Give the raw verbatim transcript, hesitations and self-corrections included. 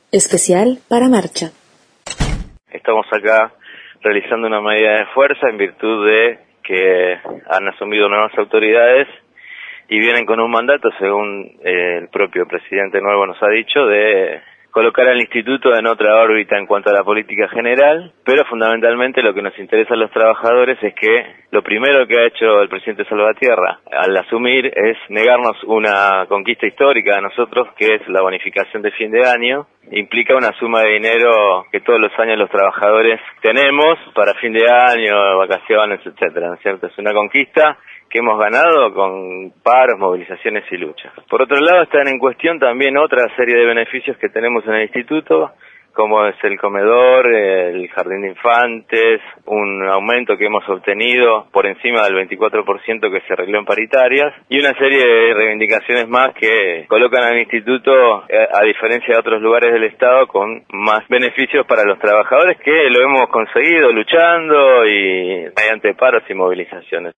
Especial para Marcha. Estamos acá realizando una medida de fuerza en virtud de que han asumido nuevas autoridades y vienen con un mandato, según eh, el propio presidente nuevo nos ha dicho, de colocar al instituto en otra órbita en cuanto a la política general, pero fundamentalmente lo que nos interesa a los trabajadores es que lo primero que ha hecho el presidente Salvatierra al asumir es negarnos una conquista histórica a nosotros, que es la bonificación de fin de año. Implica una suma de dinero que todos los años los trabajadores tenemos para fin de año, vacaciones, etcétera, ¿no es cierto? Es una conquista que hemos ganado con paros, movilizaciones y luchas. Por otro lado, están en cuestión también otra serie de beneficios que tenemos en el instituto, como es el comedor, el jardín de infantes, un aumento que hemos obtenido por encima del veinticuatro por ciento que se arregló en paritarias, y una serie de reivindicaciones más que colocan al instituto, a diferencia de otros lugares del Estado, con más beneficios para los trabajadores, que lo hemos conseguido luchando y mediante paros y movilizaciones.